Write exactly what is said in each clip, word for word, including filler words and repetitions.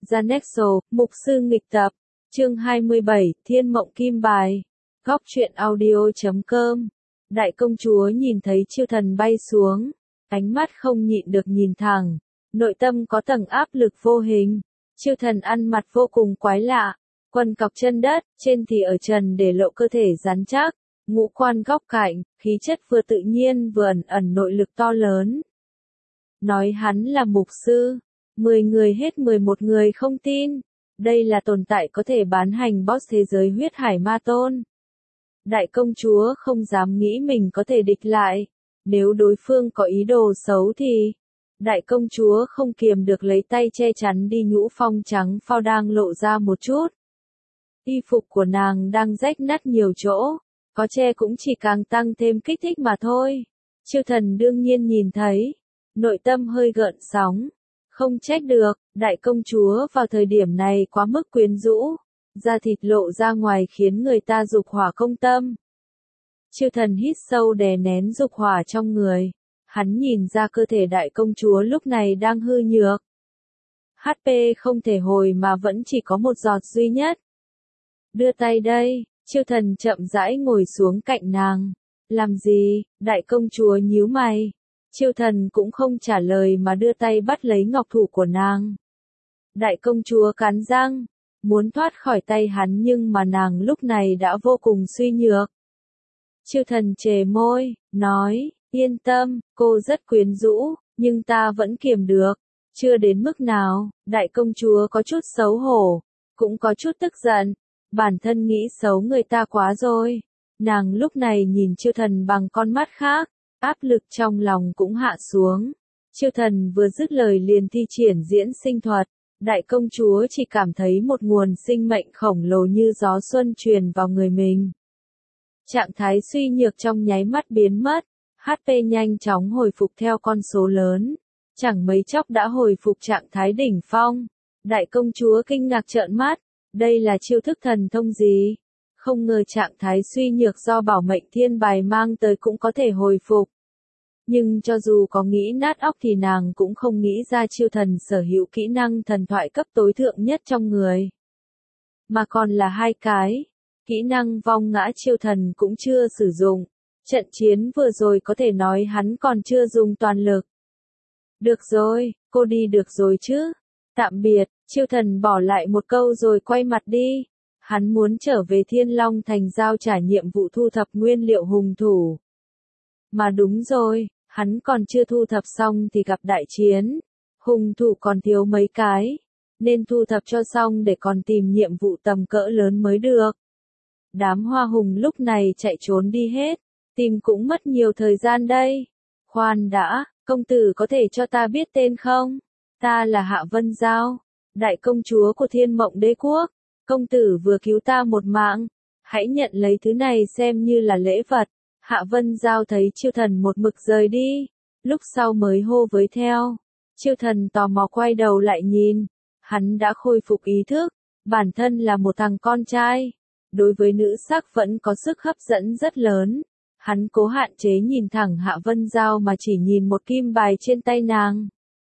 Janexo, Mục sư nghịch tập, chương hai mươi bảy, Thiên mộng kim bài. Góc truyện audio chấm com. Đại công chúa nhìn thấy Chiêu Thần bay xuống, ánh mắt không nhịn được nhìn thẳng, nội tâm có tầng áp lực vô hình. Chiêu Thần ăn mặc vô cùng quái lạ, quần cọc chân đất, trên thì ở trần để lộ cơ thể rắn chắc, ngũ quan góc cạnh, khí chất vừa tự nhiên vừa ẩn ẩn nội lực to lớn. Nói hắn là mục sư, mười người hết mười một người không tin. Đây là tồn tại có thể bán hành boss thế giới huyết hải ma tôn. Đại công chúa không dám nghĩ mình có thể địch lại. Nếu đối phương có ý đồ xấu thì... Đại công chúa không kiềm được lấy tay che chắn đi nhũ phong trắng phao đang lộ ra một chút. Y phục của nàng đang rách nát nhiều chỗ, có che cũng chỉ càng tăng thêm kích thích mà thôi. Chiêu Thần đương nhiên nhìn thấy, nội tâm hơi gợn sóng. Không trách được, đại công chúa vào thời điểm này quá mức quyến rũ, da thịt lộ ra ngoài khiến người ta dục hỏa công tâm. Chiêu Thần hít sâu đè nén dục hỏa trong người, hắn nhìn ra cơ thể đại công chúa lúc này đang hư nhược. hát pê không thể hồi mà vẫn chỉ có một giọt duy nhất. Đưa tay đây, Chiêu Thần chậm rãi ngồi xuống cạnh nàng. Làm gì, đại công chúa nhíu mày. Chiêu Thần cũng không trả lời mà đưa tay bắt lấy ngọc thủ của nàng. Đại công chúa cắn răng, muốn thoát khỏi tay hắn nhưng mà nàng lúc này đã vô cùng suy nhược. Chiêu Thần chề môi, nói, yên tâm, cô rất quyến rũ, nhưng ta vẫn kiềm được, chưa đến mức nào. Đại công chúa có chút xấu hổ, cũng có chút tức giận, bản thân nghĩ xấu người ta quá rồi. Nàng lúc này nhìn Chiêu Thần bằng con mắt khác. Áp lực trong lòng cũng hạ xuống. Chiêu Thần vừa dứt lời liền thi triển diễn sinh thuật. Đại công chúa chỉ cảm thấy một nguồn sinh mệnh khổng lồ như gió xuân truyền vào người mình. Trạng thái suy nhược trong nháy mắt biến mất. hát pê nhanh chóng hồi phục theo con số lớn. Chẳng mấy chốc đã hồi phục trạng thái đỉnh phong. Đại công chúa kinh ngạc trợn mắt. Đây là chiêu thức thần thông gì? Không ngờ trạng thái suy nhược do bảo mệnh thiên bài mang tới cũng có thể hồi phục. Nhưng cho dù có nghĩ nát óc thì nàng cũng không nghĩ ra Chiêu Thần sở hữu kỹ năng thần thoại cấp tối thượng nhất trong người. Mà còn là hai cái. Kỹ năng vong ngã Chiêu Thần cũng chưa sử dụng. Trận chiến vừa rồi có thể nói hắn còn chưa dùng toàn lực. Được rồi, cô đi được rồi chứ. Tạm biệt, Chiêu Thần bỏ lại một câu rồi quay mặt đi. Hắn muốn trở về Thiên Long Thành giao trả nhiệm vụ thu thập nguyên liệu hùng thủ. Mà đúng rồi, hắn còn chưa thu thập xong thì gặp đại chiến. Hùng thủ còn thiếu mấy cái, nên thu thập cho xong để còn tìm nhiệm vụ tầm cỡ lớn mới được. Đám hoa hùng lúc này chạy trốn đi hết, tìm cũng mất nhiều thời gian đây. Khoan đã, công tử có thể cho ta biết tên không? Ta là Hạ Vân Giao, đại công chúa của Thiên Mộng Đế Quốc. Công tử vừa cứu ta một mạng, hãy nhận lấy thứ này xem như là lễ vật. Hạ Vân Giao thấy Chiêu Thần một mực rời đi, lúc sau mới hô với theo. Chiêu Thần tò mò quay đầu lại nhìn, hắn đã khôi phục ý thức, bản thân là một thằng con trai, đối với nữ sắc vẫn có sức hấp dẫn rất lớn. Hắn cố hạn chế nhìn thẳng Hạ Vân Giao mà chỉ nhìn một kim bài trên tay nàng.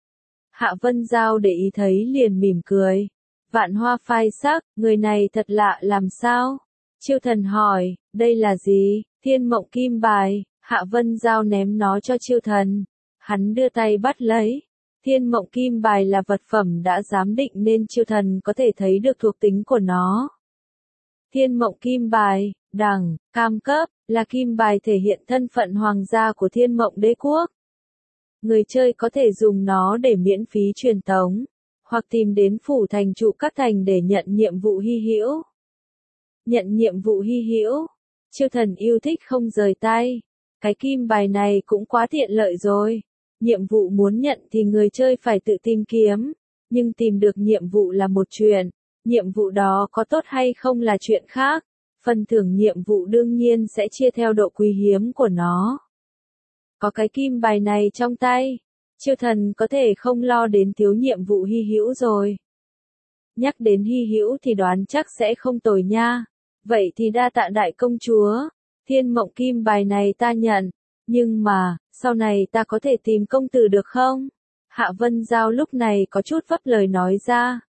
Hạ Vân Giao để ý thấy liền mỉm cười. Vạn hoa phai sắc, người này thật lạ làm sao? Chiêu Thần hỏi, đây là gì? Thiên mộng kim bài. Hạ Vân Giao ném nó cho Chiêu Thần. Hắn đưa tay bắt lấy. Thiên mộng kim bài là vật phẩm đã giám định nên Chiêu Thần có thể thấy được thuộc tính của nó. Thiên mộng kim bài, đẳng, cam cấp, là kim bài thể hiện thân phận hoàng gia của Thiên Mộng Đế Quốc. Người chơi có thể dùng nó để miễn phí truyền tống, hoặc tìm đến phủ thành trụ các thành để nhận nhiệm vụ hy hữu. Nhận nhiệm vụ hy hữu. Chiêu Thần yêu thích không rời tay. Cái kim bài này cũng quá tiện lợi rồi. Nhiệm vụ muốn nhận thì người chơi phải tự tìm kiếm. Nhưng tìm được nhiệm vụ là một chuyện. Nhiệm vụ đó có tốt hay không là chuyện khác. Phần thưởng nhiệm vụ đương nhiên sẽ chia theo độ quý hiếm của nó. Có cái kim bài này trong tay, Chiêu Thần có thể không lo đến thiếu nhiệm vụ hy hữu rồi. Nhắc đến hy hữu thì đoán chắc sẽ không tồi nha. Vậy thì đa tạ đại công chúa. Thiên mộng kim bài này ta nhận. Nhưng mà, sau này ta có thể tìm công tử được không? Hạ Vân Giao lúc này có chút vấp lời nói ra.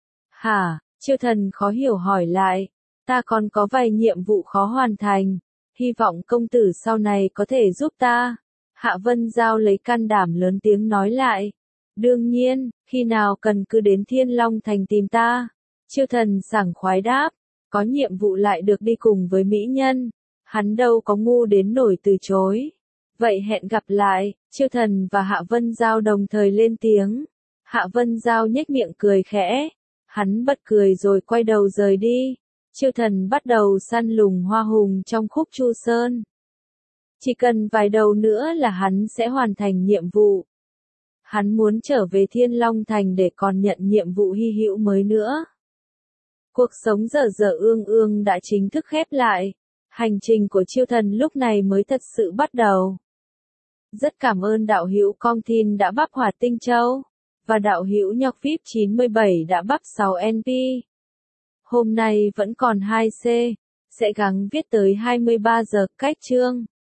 Hả? Chiêu thần khó hiểu hỏi lại. Ta còn có vài nhiệm vụ khó hoàn thành. Hy vọng công tử sau này có thể giúp ta. Hạ Vân Giao lấy can đảm lớn tiếng nói lại. Đương nhiên, khi nào cần cứ đến Thiên Long Thành tìm ta. Chiêu thần sảng khoái đáp. Có nhiệm vụ lại được đi cùng với mỹ nhân. Hắn đâu có ngu đến nổi từ chối. Vậy hẹn gặp lại. Chiêu thần và Hạ Vân Giao đồng thời lên tiếng. Hạ Vân Giao nhếch miệng cười khẽ. Hắn bật cười rồi quay đầu rời đi. Chiêu thần bắt đầu săn lùng hoa hùng trong khúc Chu Sơn. Chỉ cần vài đầu nữa là hắn sẽ hoàn thành nhiệm vụ. Hắn muốn trở về Thiên Long Thành để còn nhận nhiệm vụ hy hữu mới nữa. Cuộc sống dở dở ương ương đã chính thức khép lại. Hành trình của Chiêu thần lúc này mới thật sự bắt đầu. Rất cảm ơn đạo hữu Con Thin đã bắp Hỏa Tinh Châu. Và đạo hữu Nhọc víp chín mươi bảy đã bắp sáu en pê. Hôm nay vẫn còn hai C. Sẽ gắng viết tới hai mươi ba giờ cách chương.